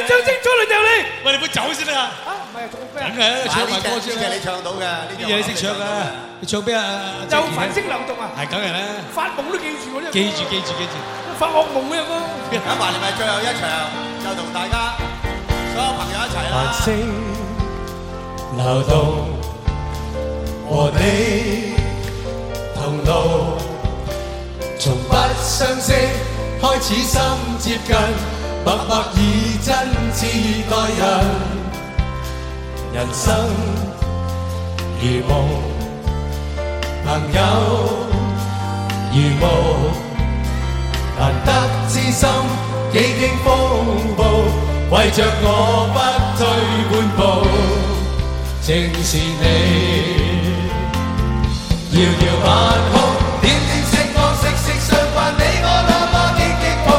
掌聲再嚟就你。 喂，你唔好走先啦。 啊，唔係做咩啊？ 梗係唱埋歌先啦。 呢隻你唱到嘅，呢啲嘢你識唱㗎。你唱邊啊？ 又繁星流動啊！ 係梗係啦。 發夢都記住嗰啲。 記住。 發惡夢嗰隻歌。 咁埋嚟咪最後一場，就同大家所有朋友一齊啦。 繁星流動，和你同路，從不相識開始心接近，默默以真摯待人，人生如夢，朋友如霧，難得知心幾經風暴，為着我不退半步，正是你遙遙晚空，點點星光息息相關，你我那麼荊棘鋪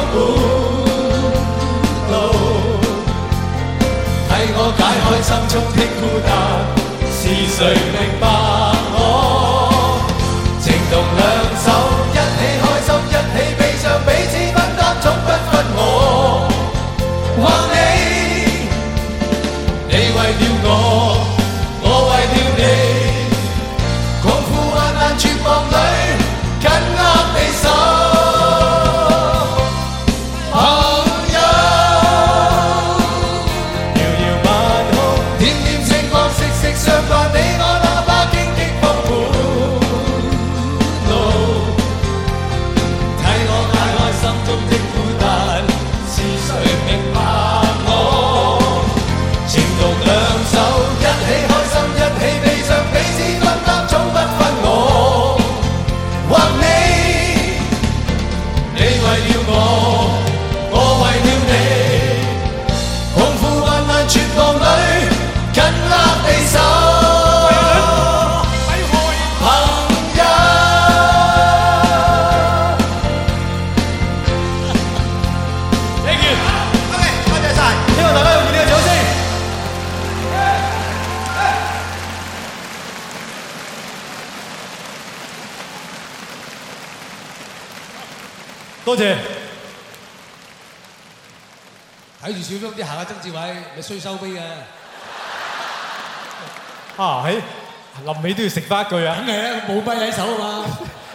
路，替我解開心中的孤單，是誰明白我？情動兩手，一起開心，一起悲傷，彼此分擔，總不分我或你。你為了我，我為了你，共赴患難絕望裏，緊握你手，朋友。遙遙晚空，點點星光息息相關，你我那把荊棘鋪路，替我解開心中的孤單，是誰明白我？情動兩手，一起開心，一起悲傷，彼此分擔，總不分我或你。你為了我，我為了你，共赴患難絕望裏，緊握你手，朋友。Thank you。 OK，多謝晒。 希望大家用熱烈嘅掌聲。多謝。 睇住小張啲行下曾志偉，你衰收尾嘅。 啊，喺臨尾都要食翻一句啊！ 梗係啦，冇咪喺手啊嘛。